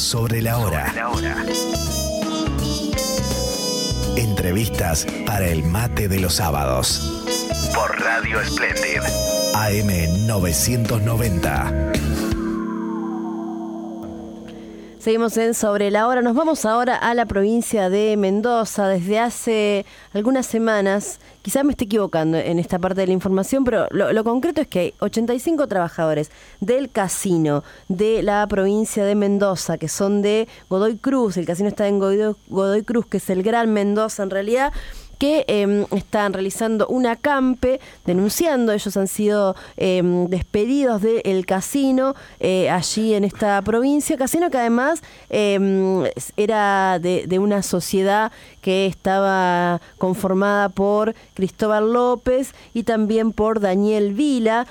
Sobre la hora. Entrevistas para el mate de los sábados. Por Radio Splendid. AM 990. Seguimos en Sobre la Hora. Nos vamos ahora a la provincia de Mendoza. Desde hace algunas semanas, quizás me esté equivocando en esta parte de la información, pero lo concreto es que hay 85 trabajadores del casino de la provincia de Mendoza, que son de Godoy Cruz. El casino está en Godoy Cruz, que es el Gran Mendoza en realidad, que están realizando un acampe denunciando. Ellos han sido despedidos del casino allí en esta provincia, casino que además era de una sociedad que estaba conformada por Cristóbal López y también por Daniel Vila.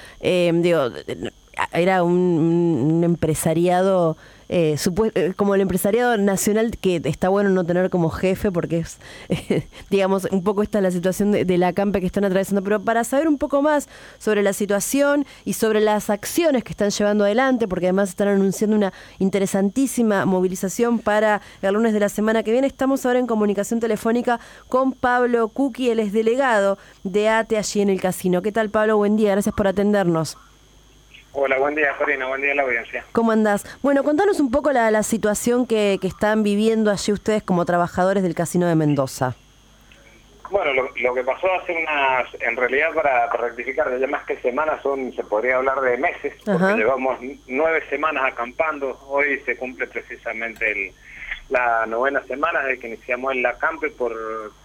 Era un empresariado como el empresariado nacional, que está bueno no tener como jefe porque es, digamos, un poco esta es la situación del acampe que están atravesando. Pero para saber un poco más sobre la situación y sobre las acciones que están llevando adelante, porque además están anunciando una interesantísima movilización para el lunes de la semana que viene, estamos ahora en comunicación telefónica con Pablo Cuqui. Él es delegado de ATE allí en el casino. ¿Qué tal, Pablo? Buen día, gracias por atendernos. Hola, buen día, Corina, buen día a la audiencia. ¿Cómo andás? Bueno, contanos un poco la situación que están viviendo allí ustedes como trabajadores del Casino de Mendoza. Bueno, lo que pasó hace en realidad para rectificar, ya más que semanas se podría hablar de meses, porque llevamos 9 semanas acampando. Hoy se cumple precisamente la 9ª semana desde que iniciamos el acampe por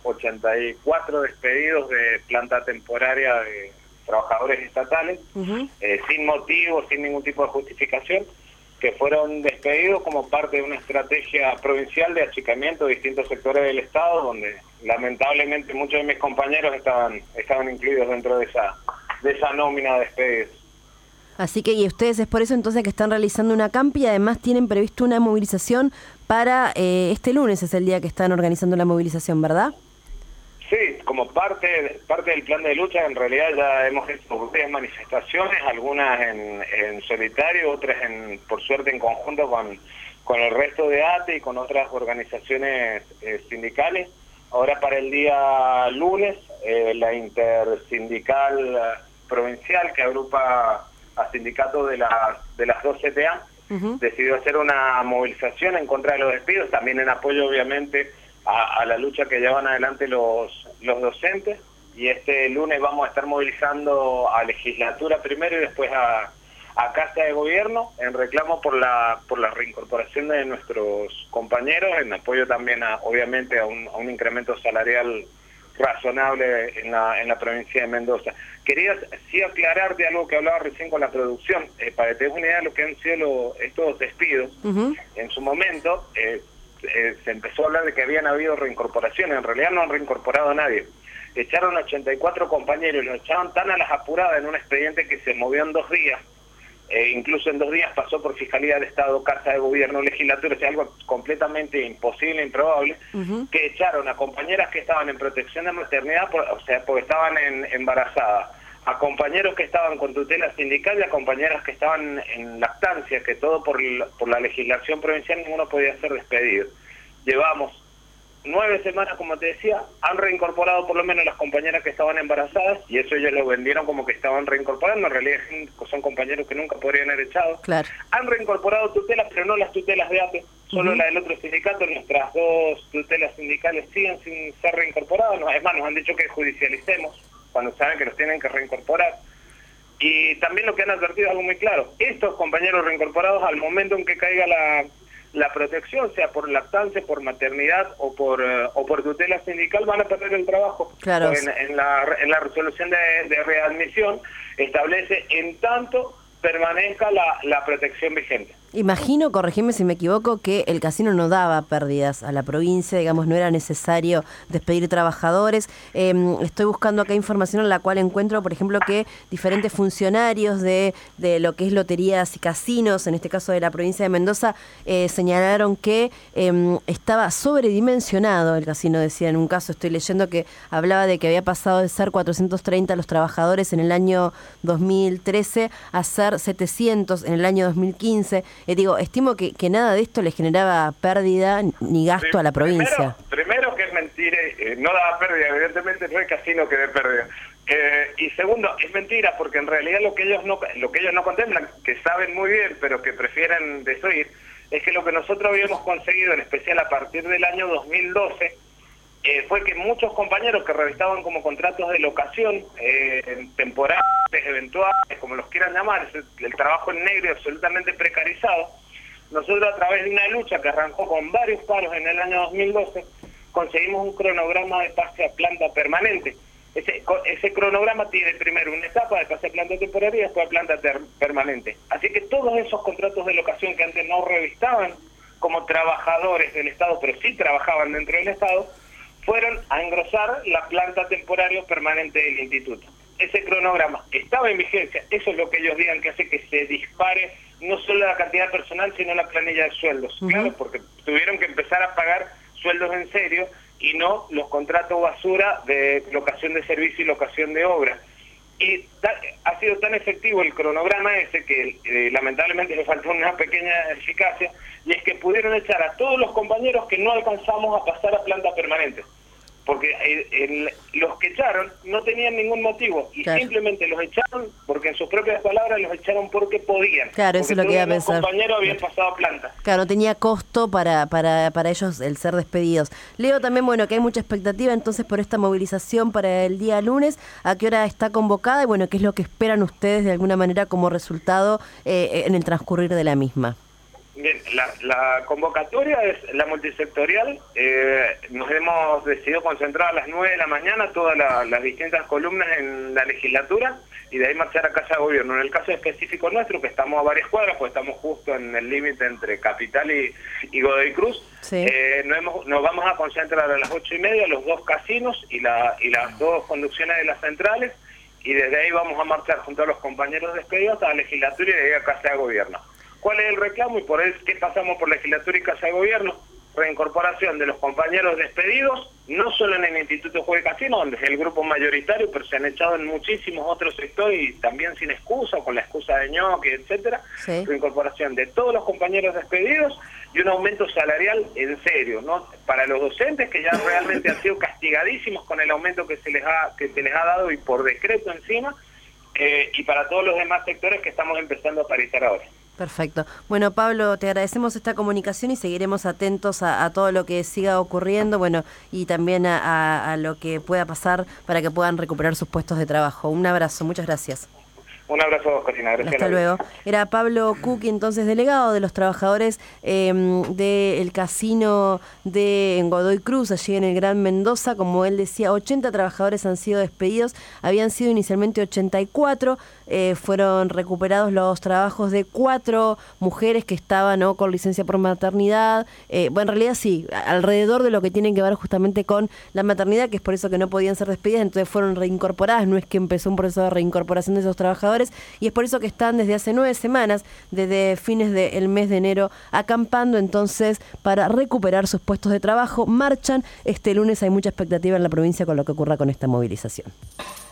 84 despedidos de planta temporaria de trabajadores estatales, sin motivo, sin ningún tipo de justificación, que fueron despedidos como parte de una estrategia provincial de achicamiento de distintos sectores del Estado, donde lamentablemente muchos de mis compañeros estaban incluidos dentro de esa nómina de despedidos. Así que, y ustedes es por eso entonces que están realizando una acampe y además tienen previsto una movilización para este lunes, es el día que están organizando la movilización, ¿verdad? Sí, como parte del plan de lucha, en realidad ya hemos hecho varias manifestaciones, algunas en solitario, otras por suerte en conjunto con el resto de ATE y con otras organizaciones sindicales. Ahora para el día lunes, la intersindical provincial que agrupa a sindicatos de las 2 CTA decidió hacer una movilización en contra de los despidos, también en apoyo obviamente a la lucha que llevan adelante los docentes, y este lunes vamos a estar movilizando a legislatura primero y después a Casa de Gobierno en reclamo por la reincorporación de nuestros compañeros, en apoyo también obviamente a un incremento salarial razonable en la provincia de Mendoza. Quería sí aclararte algo que hablaba recién con la producción, para que te des una idea de lo que han sido estos despidos. En su momento se empezó a hablar de que habían habido reincorporaciones. En realidad no han reincorporado a nadie. Echaron 84 compañeros, los echaron tan a las apuradas en un expediente que se movió en 2 días. Incluso en 2 días pasó por Fiscalía de Estado, Casa de Gobierno, Legislatura, o sea, algo completamente imposible, improbable, que echaron a compañeras que estaban en protección de maternidad, porque estaban embarazadas, a compañeros que estaban con tutela sindical y a compañeras que estaban en lactancia, que todo por la legislación provincial ninguno podía ser despedido. Llevamos 9 semanas, como te decía, han reincorporado por lo menos las compañeras que estaban embarazadas, y eso ellos lo vendieron como que estaban reincorporando, en realidad son compañeros que nunca podrían haber echado. Claro. Han reincorporado tutelas, pero no las tutelas de ATE, solo la del otro sindicato. Nuestras 2 tutelas sindicales siguen sin ser reincorporadas, es más, nos han dicho que judicialicemos cuando saben que los tienen que reincorporar. Y también lo que han advertido es algo muy claro: estos compañeros reincorporados, al momento en que caiga la protección, sea por lactancia, por maternidad o por tutela sindical, van a perder el trabajo. Claro. En la resolución de readmisión establece en tanto permanezca la protección vigente. Imagino, corregime si me equivoco, que el casino no daba pérdidas a la provincia, digamos, no era necesario despedir trabajadores. Estoy buscando acá información en la cual encuentro, por ejemplo, que diferentes funcionarios de lo que es loterías y casinos, en este caso de la provincia de Mendoza, señalaron que estaba sobredimensionado el casino. Decía, en un caso estoy leyendo que hablaba de que había pasado de ser 430 los trabajadores en el año 2013 a ser ser 700 en el año 2015. Estimo que nada de esto le generaba pérdida ni gasto a la provincia. Primero que es mentira, no daba pérdida, evidentemente no hay casino que dé pérdida. Y segundo, es mentira porque en realidad lo que ellos no contemplan, que saben muy bien pero que prefieren desoír, es que lo que nosotros habíamos conseguido, en especial a partir del año 2012, fue que muchos compañeros que revistaban como contratos de locación, temporales, eventuales, como los quieran llamar, el trabajo en negro absolutamente precarizado, nosotros a través de una lucha que arrancó con varios paros en el año 2012, conseguimos un cronograma de pase a planta permanente. Ese cronograma tiene primero una etapa de pase a planta temporaria y después a planta permanente. Así que todos esos contratos de locación que antes no revistaban como trabajadores del Estado, pero sí trabajaban dentro del Estado, fueron a engrosar la planta temporaria permanente del instituto. Ese cronograma estaba en vigencia, eso es lo que ellos digan que hace que se dispare no solo la cantidad de personal, sino la planilla de sueldos. Claro, porque tuvieron que empezar a pagar sueldos en serio y no los contratos basura de locación de servicio y locación de obra. Y ha sido tan efectivo el cronograma ese que lamentablemente le faltó una pequeña eficacia, y es que pudieron echar a todos los compañeros que no alcanzamos a pasar a planta permanente. Porque los que echaron no tenían ningún motivo y simplemente los echaron porque en sus propias palabras los echaron porque podían. Claro, eso es lo que iba a pensar. Los compañeros habían pasado a planta. Claro, no tenía costo para ellos el ser despedidos. Leo también, que hay mucha expectativa entonces por esta movilización para el día lunes. ¿A qué hora está convocada? Y qué es lo que esperan ustedes de alguna manera como resultado en el transcurrir de la misma. Bien, la convocatoria es la multisectorial. Nos hemos decidido concentrar a las 9 de la mañana todas las distintas columnas en la legislatura y de ahí marchar a Casa de Gobierno. En el caso específico nuestro, que estamos a varias cuadras, pues estamos justo en el límite entre Capital y Godoy Cruz, sí. Nos vamos a concentrar a las 8:30 los dos casinos y las dos conducciones de las centrales, y desde ahí vamos a marchar junto a los compañeros despedidos a la legislatura y de ahí a Casa de Gobierno. ¿Cuál es el reclamo y por qué pasamos por legislatura y Casa de Gobierno? Reincorporación de los compañeros despedidos, no solo en el Instituto Juez de Casino, donde es el grupo mayoritario, pero se han echado en muchísimos otros sectores y también sin excusa, con la excusa de ñoque, etcétera. Sí. Reincorporación de todos los compañeros despedidos y un aumento salarial en serio, ¿no? Para los docentes que ya realmente han sido castigadísimos con el aumento que se les ha dado y por decreto encima, y para todos los demás sectores que estamos empezando a parizar ahora. Perfecto. Bueno, Pablo, te agradecemos esta comunicación y seguiremos atentos a todo lo que siga ocurriendo, y también a lo que pueda pasar para que puedan recuperar sus puestos de trabajo. Un abrazo, muchas gracias. Un abrazo a vos, Corina. Gracias. Hasta luego. Era Pablo Cuqui, entonces delegado de los trabajadores del casino de Godoy Cruz, allí en el Gran Mendoza. Como él decía, 80 trabajadores han sido despedidos, habían sido inicialmente 84, fueron recuperados los trabajos de 4 mujeres que estaban con licencia por maternidad. En realidad sí, alrededor de lo que tienen que ver justamente con la maternidad, que es por eso que no podían ser despedidas, entonces fueron reincorporadas. No es que empezó un proceso de reincorporación de esos trabajadores, y es por eso que están desde hace 9 semanas, desde fines del mes de enero, acampando entonces para recuperar sus puestos de trabajo. Marchan este lunes, hay mucha expectativa en la provincia con lo que ocurra con esta movilización.